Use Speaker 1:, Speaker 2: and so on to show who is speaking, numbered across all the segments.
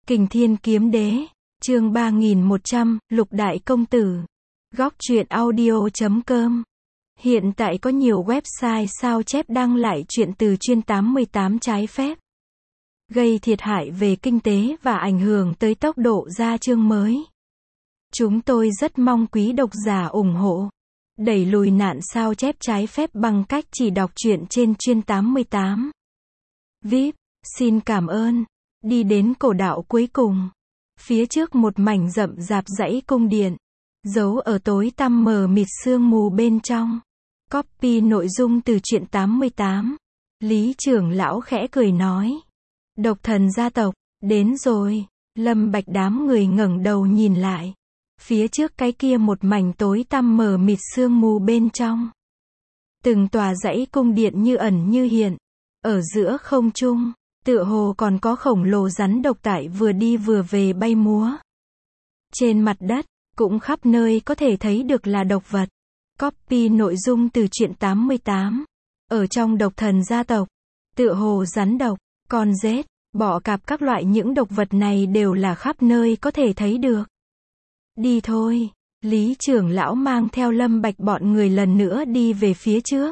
Speaker 1: Kình Thiên Kiếm Đế, chương 3100, Lục Đại Công Tử. Góc truyện audio.com. Hiện tại có nhiều website sao chép đăng lại truyện từ chuyên 88 trái phép, gây thiệt hại về kinh tế và ảnh hưởng tới tốc độ ra chương mới. Chúng tôi rất mong quý độc giả ủng hộ, đẩy lùi nạn sao chép trái phép bằng cách chỉ đọc truyện trên chuyên 88. VIP, xin cảm ơn. Đi đến cổ đạo cuối cùng. Phía trước một mảnh rậm rạp dãy cung điện, giấu ở tối tăm mờ mịt sương mù bên trong. Copy nội dung từ truyện 88. Lý trưởng lão khẽ cười nói. Độc thần gia tộc, đến rồi. Lâm Bạch đám người ngẩng đầu nhìn lại. Phía trước cái kia một mảnh tối tăm mờ mịt sương mù bên trong. Từng tòa dãy cung điện như ẩn như hiện. Ở giữa không trung, tựa hồ còn có khổng lồ rắn độc tại vừa đi vừa về bay múa. Trên mặt đất, cũng khắp nơi có thể thấy được là độc vật. Copy nội dung từ truyện 88. Ở trong độc thần gia tộc, tựa hồ rắn độc, con rết, bọ cạp các loại những độc vật này đều là khắp nơi có thể thấy được. Đi thôi. Lý trưởng lão mang theo Lâm Bạch bọn người lần nữa đi về phía trước.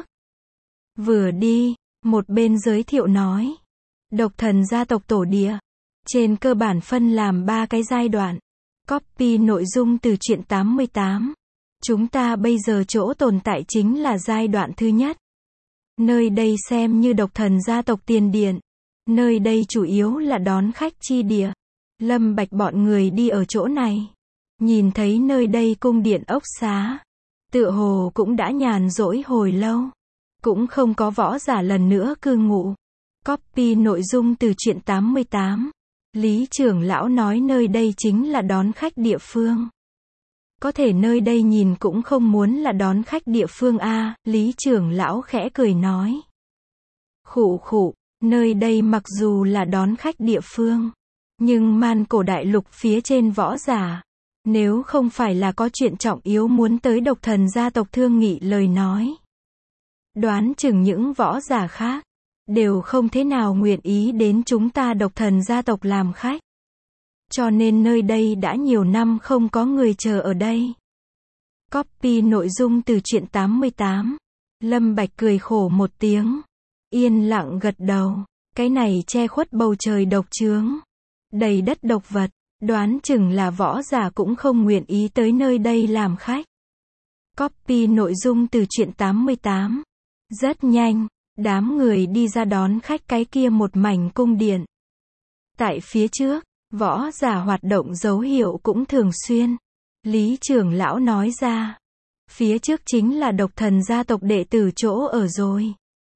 Speaker 1: Vừa đi, một bên giới thiệu nói. Độc thần gia tộc tổ địa, trên cơ bản phân làm 3 cái giai đoạn. Copy nội dung từ truyện 88. Chúng ta bây giờ chỗ tồn tại chính là giai đoạn thứ nhất. Nơi đây xem như độc thần gia tộc tiền điện. Nơi đây chủ yếu là đón khách chi địa. Lâm Bạch bọn người đi ở chỗ này, nhìn thấy nơi đây cung điện ốc xá, tựa hồ cũng đã nhàn rỗi hồi lâu, cũng không có võ giả lần nữa cư ngụ. Copy nội dung từ truyện 88. Lý trưởng lão nói nơi đây chính là đón khách địa phương. Có thể nơi đây nhìn cũng không muốn là đón khách địa phương a. Lý trưởng lão khẽ cười nói. Khụ khụ, nơi đây mặc dù là đón khách địa phương, nhưng man cổ đại lục phía trên võ giả, nếu không phải là có chuyện trọng yếu muốn tới độc thần gia tộc thương nghị lời nói, đoán chừng những võ giả khác đều không thế nào nguyện ý đến chúng ta độc thần gia tộc làm khách. Cho nên nơi đây đã nhiều năm không có người chờ ở đây. Copy nội dung từ truyện 88. Lâm Bạch cười khổ một tiếng, yên lặng gật đầu. Cái này che khuất bầu trời độc chướng, đầy đất độc vật, đoán chừng là võ giả cũng không nguyện ý tới nơi đây làm khách. Copy nội dung từ truyện 88. Rất nhanh, đám người đi ra đón khách cái kia một mảnh cung điện. Tại phía trước, võ giả hoạt động dấu hiệu cũng thường xuyên. Lý trưởng lão nói ra. Phía trước chính là độc thần gia tộc đệ tử chỗ ở rồi.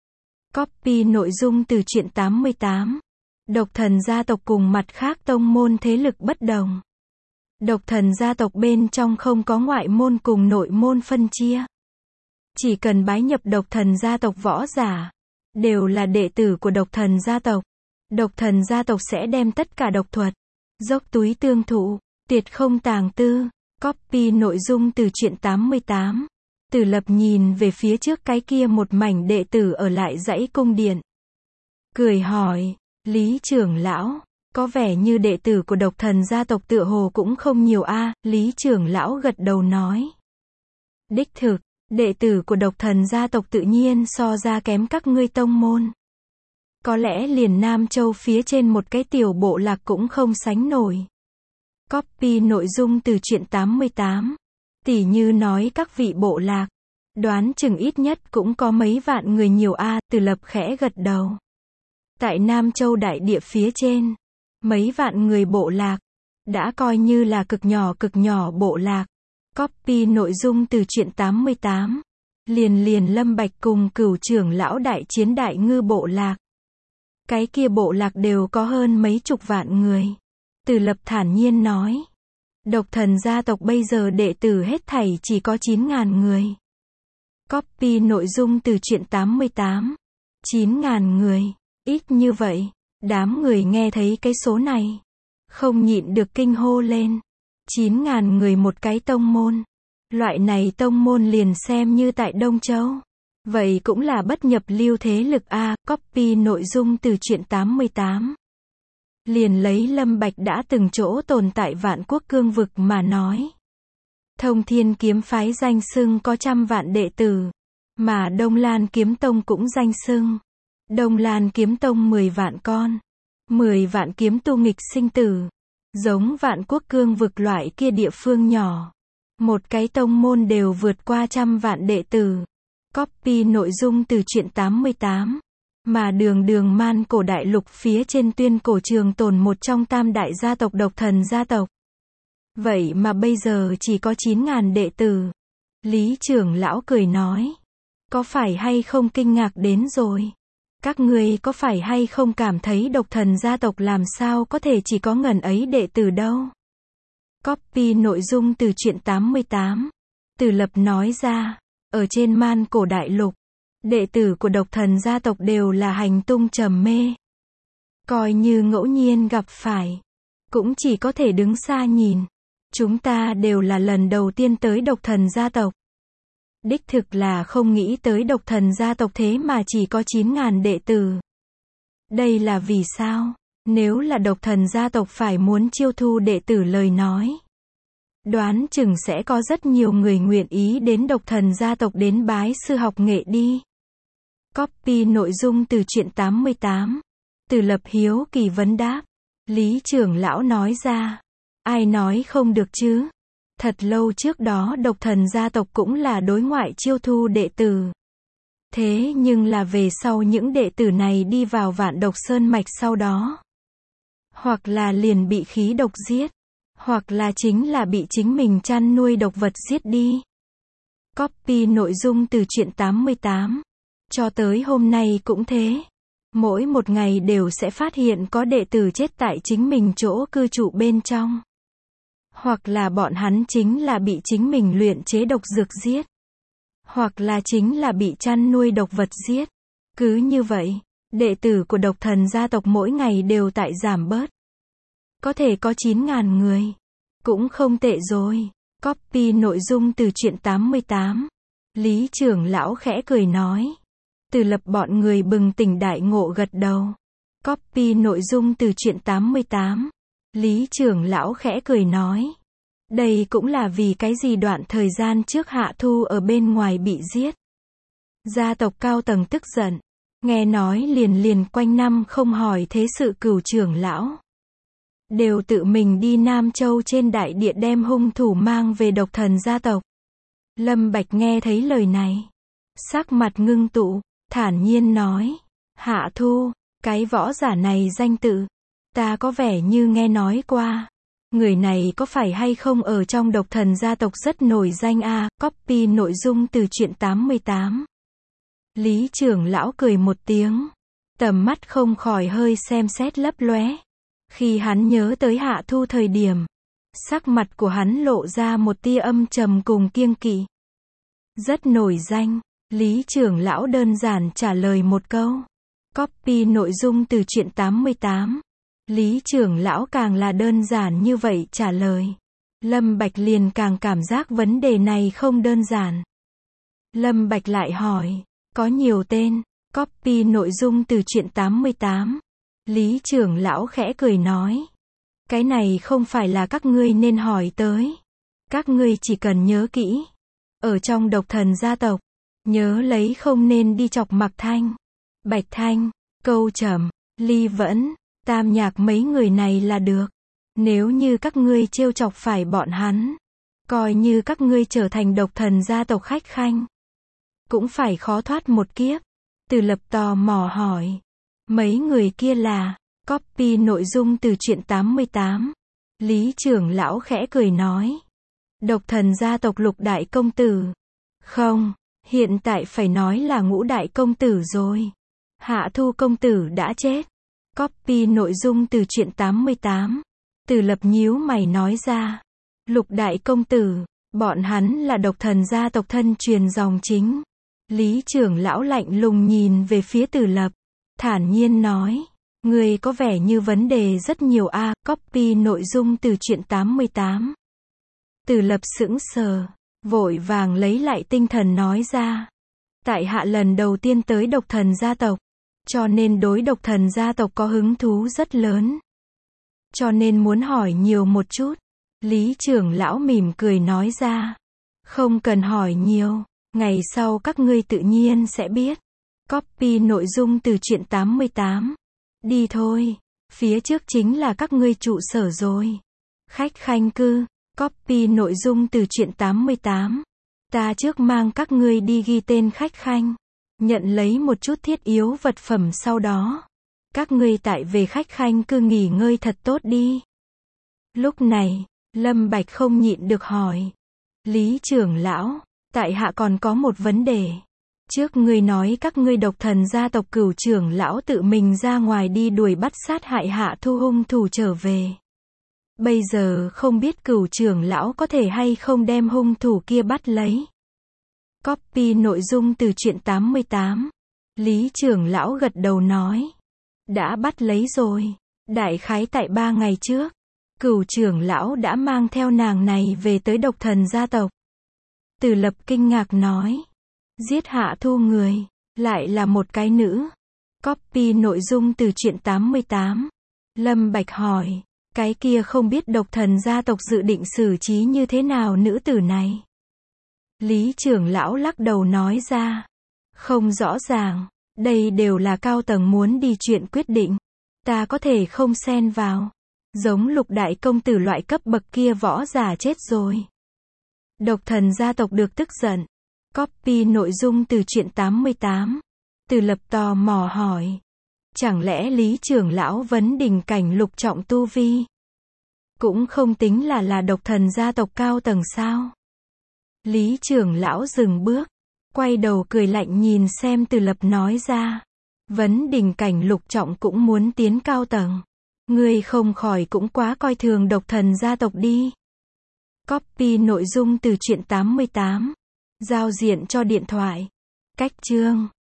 Speaker 1: Copy nội dung từ truyện 88. Độc thần gia tộc cùng mặt khác tông môn thế lực bất đồng. Độc thần gia tộc bên trong không có ngoại môn cùng nội môn phân chia. Chỉ cần bái nhập độc thần gia tộc võ giả, đều là đệ tử của độc thần gia tộc. Độc thần gia tộc sẽ đem tất cả độc thuật, dốc túi tương thụ, tuyệt không tàng tư. Copy nội dung từ truyện 88. Tử Lập nhìn về phía trước cái kia một mảnh đệ tử ở lại dãy cung điện. Cười hỏi, Lý trưởng lão, có vẻ như đệ tử của độc thần gia tộc tựa hồ cũng không nhiều a. Lý trưởng lão gật đầu nói. Đích thực, đệ tử của độc thần gia tộc tự nhiên so ra kém các ngươi tông môn. Có lẽ liền Nam Châu phía trên một cái tiểu bộ lạc cũng không sánh nổi. Copy nội dung từ truyện 88. Tỉ như nói các vị bộ lạc, đoán chừng ít nhất cũng có mấy vạn người nhiều a. Từ Lập khẽ gật đầu. Tại Nam Châu đại địa phía trên, mấy vạn người bộ lạc, đã coi như là cực nhỏ bộ lạc. Copy nội dung từ truyện 88. Liền Lâm Bạch cùng Cửu trưởng lão đại chiến đại ngư bộ lạc. Cái kia bộ lạc đều có hơn mấy chục vạn người. Từ Lập thản nhiên nói. Độc thần gia tộc bây giờ đệ tử hết thảy chỉ có 9.000 người. Copy nội dung từ truyện 88. 9.000 người, ít như vậy. Đám người nghe thấy cái số này, không nhịn được kinh hô lên. 9.000 người một cái tông môn. Loại này tông môn liền xem như tại Đông Châu, vậy cũng là bất nhập lưu thế lực a. Copy nội dung từ truyện 88. liền lấy Lâm Bạch đã từng chỗ tồn tại Vạn Quốc cương vực mà nói. Thông Thiên kiếm phái danh xưng có 100 vạn đệ tử, mà Đông Lan kiếm tông cũng danh xưng. Đông Lan kiếm tông 10 vạn con, 10 vạn kiếm tu nghịch sinh tử, giống Vạn Quốc cương vực loại kia địa phương nhỏ. Một cái tông môn đều vượt qua 100 vạn đệ tử. Copy nội dung từ truyện 88. Mà đường man cổ đại lục phía trên tuyên cổ trường tồn một trong tam đại gia tộc độc thần gia tộc. Vậy mà bây giờ chỉ có 9.000 đệ tử. Lý trưởng lão cười nói. Có phải hay không kinh ngạc đến rồi? Các ngươi có phải hay không cảm thấy độc thần gia tộc làm sao có thể chỉ có ngần ấy đệ tử đâu? Copy nội dung từ truyện 88. Từ Lập nói ra, ở trên man cổ đại lục, đệ tử của độc thần gia tộc đều là hành tung trầm mê. Coi như ngẫu nhiên gặp phải, cũng chỉ có thể đứng xa nhìn. Chúng ta đều là lần đầu tiên tới độc thần gia tộc. Đích thực là không nghĩ tới độc thần gia tộc thế mà chỉ có 9.000 đệ tử. Đây là vì sao? Nếu là độc thần gia tộc phải muốn chiêu thu đệ tử lời nói, đoán chừng sẽ có rất nhiều người nguyện ý đến độc thần gia tộc đến bái sư học nghệ đi. Copy nội dung từ truyện 88. Từ Lập hiếu kỳ vấn đáp. Lý trưởng lão nói ra. Ai nói không được chứ? Thật lâu trước đó độc thần gia tộc cũng là đối ngoại chiêu thu đệ tử. Thế nhưng là về sau những đệ tử này đi vào Vạn Độc Sơn Mạch sau đó, hoặc là liền bị khí độc giết, hoặc là chính là bị chính mình chăn nuôi độc vật giết đi. Copy nội dung từ truyện 88. Cho tới hôm nay cũng thế. Mỗi một ngày đều sẽ phát hiện có đệ tử chết tại chính mình chỗ cư trụ bên trong. Hoặc là bọn hắn chính là bị chính mình luyện chế độc dược giết. Hoặc là chính là bị chăn nuôi độc vật giết. Cứ như vậy, đệ tử của độc thần gia tộc mỗi ngày đều tại giảm bớt. Có thể có 9.000 người. Cũng không tệ rồi. Copy nội dung từ truyện 88. Lý trưởng lão khẽ cười nói. Từ Lập bọn người bừng tỉnh đại ngộ gật đầu. Copy nội dung từ truyện 88. Lý trưởng lão khẽ cười nói. Đây cũng là vì cái gì đoạn thời gian trước Hạ Thu ở bên ngoài bị giết. Gia tộc cao tầng tức giận. Nghe nói liền quanh năm không hỏi thế sự cửu trưởng lão. Đều tự mình đi Nam Châu trên đại địa đem hung thủ mang về độc thần gia tộc. Lâm Bạch nghe thấy lời này. Sắc mặt ngưng tụ, thản nhiên nói. Hạ Thu, cái võ giả này danh tự. Ta có vẻ như nghe nói qua. Người này có phải hay không ở trong độc thần gia tộc rất nổi danh a? Copy nội dung từ truyện 88. Lý trưởng lão cười một tiếng. Tầm mắt không khỏi hơi xem xét lấp lóe. Khi hắn nhớ tới Hạ Thu thời điểm, sắc mặt của hắn lộ ra một tia âm trầm cùng kiêng kỵ. Rất nổi danh. Lý trưởng lão đơn giản trả lời một câu. Copy nội dung từ truyện 88. Lý trưởng lão càng là đơn giản như vậy trả lời. Lâm Bạch liền càng cảm giác vấn đề này không đơn giản. Lâm Bạch lại hỏi. Có nhiều tên. Copy nội dung từ truyện 88. Lý trưởng lão khẽ cười nói. Cái này không phải là các ngươi nên hỏi tới. Các ngươi chỉ cần nhớ kỹ. Ở trong độc thần gia tộc, nhớ lấy không nên đi chọc Mặc Thanh, Bạch Thanh, Câu Trầm, Ly Vẫn, Tam Nhạc mấy người này là được. Nếu như các ngươi trêu chọc phải bọn hắn, coi như các ngươi trở thành độc thần gia tộc khách khanh, cũng phải khó thoát một kiếp. Từ Lập tò mò hỏi. Mấy người kia là? Copy nội dung từ truyện 88. Lý trưởng lão khẽ cười nói. Độc thần gia tộc Lục đại công tử. Không, hiện tại phải nói là Ngũ đại công tử rồi. Hạ Thu công tử đã chết. Copy nội dung từ truyện 88. Từ Lập nhíu mày nói ra. Lục đại công tử, bọn hắn là độc thần gia tộc thân truyền dòng chính. Lý trưởng lão lạnh lùng nhìn về phía Từ Lập, thản nhiên nói. Người có vẻ như vấn đề rất nhiều a. Copy nội dung từ truyện 88. Từ Lập sững sờ, vội vàng lấy lại tinh thần nói ra. Tại hạ lần đầu tiên tới độc thần gia tộc, cho nên đối độc thần gia tộc có hứng thú rất lớn. cho nên muốn hỏi nhiều một chút. Lý trưởng lão mỉm cười nói ra. Không cần hỏi nhiều, ngày sau các ngươi tự nhiên sẽ biết. Copy nội dung từ truyện 88. Đi thôi, phía trước chính là các ngươi trụ sở rồi. Khách khanh cư, copy nội dung từ truyện 88. Ta trước mang các ngươi đi ghi tên khách khanh, nhận lấy một chút thiết yếu vật phẩm sau đó. Các ngươi tại về khách khanh cư nghỉ ngơi thật tốt đi. Lúc này, Lâm Bạch không nhịn được hỏi. Lý trưởng lão, tại hạ còn có một vấn đề. Trước ngươi nói các ngươi độc thần gia tộc Cửu trưởng lão tự mình ra ngoài đi đuổi bắt sát hại Hạ Thu hung thủ trở về. Bây giờ không biết Cửu trưởng lão có thể hay không đem hung thủ kia bắt lấy. Copy nội dung từ truyện 88. Lý trưởng lão gật đầu nói. Đã bắt lấy rồi. Đại khái tại 3 ngày trước, Cửu trưởng lão đã mang theo nàng này về tới độc thần gia tộc. Từ Lập kinh ngạc nói. Giết Hạ Thu người, lại là một cái nữ. Copy nội dung từ truyện 88. Lâm Bạch hỏi. Cái kia không biết độc thần gia tộc dự định xử trí như thế nào nữ tử này. Lý trưởng lão lắc đầu nói ra. Không rõ ràng, đây đều là cao tầng muốn đi chuyện quyết định. Ta có thể không xen vào. Giống Lục đại công tử loại cấp bậc kia võ giả chết rồi. Độc thần gia tộc được tức giận. Copy nội dung từ truyện 88. Từ Lập tò mò hỏi. Chẳng lẽ Lý trưởng lão vấn đỉnh cảnh lục trọng tu vi? Cũng không tính là độc thần gia tộc cao tầng sao? Lý trưởng lão dừng bước, quay đầu cười lạnh nhìn xem Từ Lập nói ra. Vấn đỉnh cảnh lục trọng cũng muốn tiến cao tầng. Ngươi không khỏi cũng quá coi thường độc thần gia tộc đi. Copy nội dung từ truyện 88. Giao diện cho điện thoại. Cách chương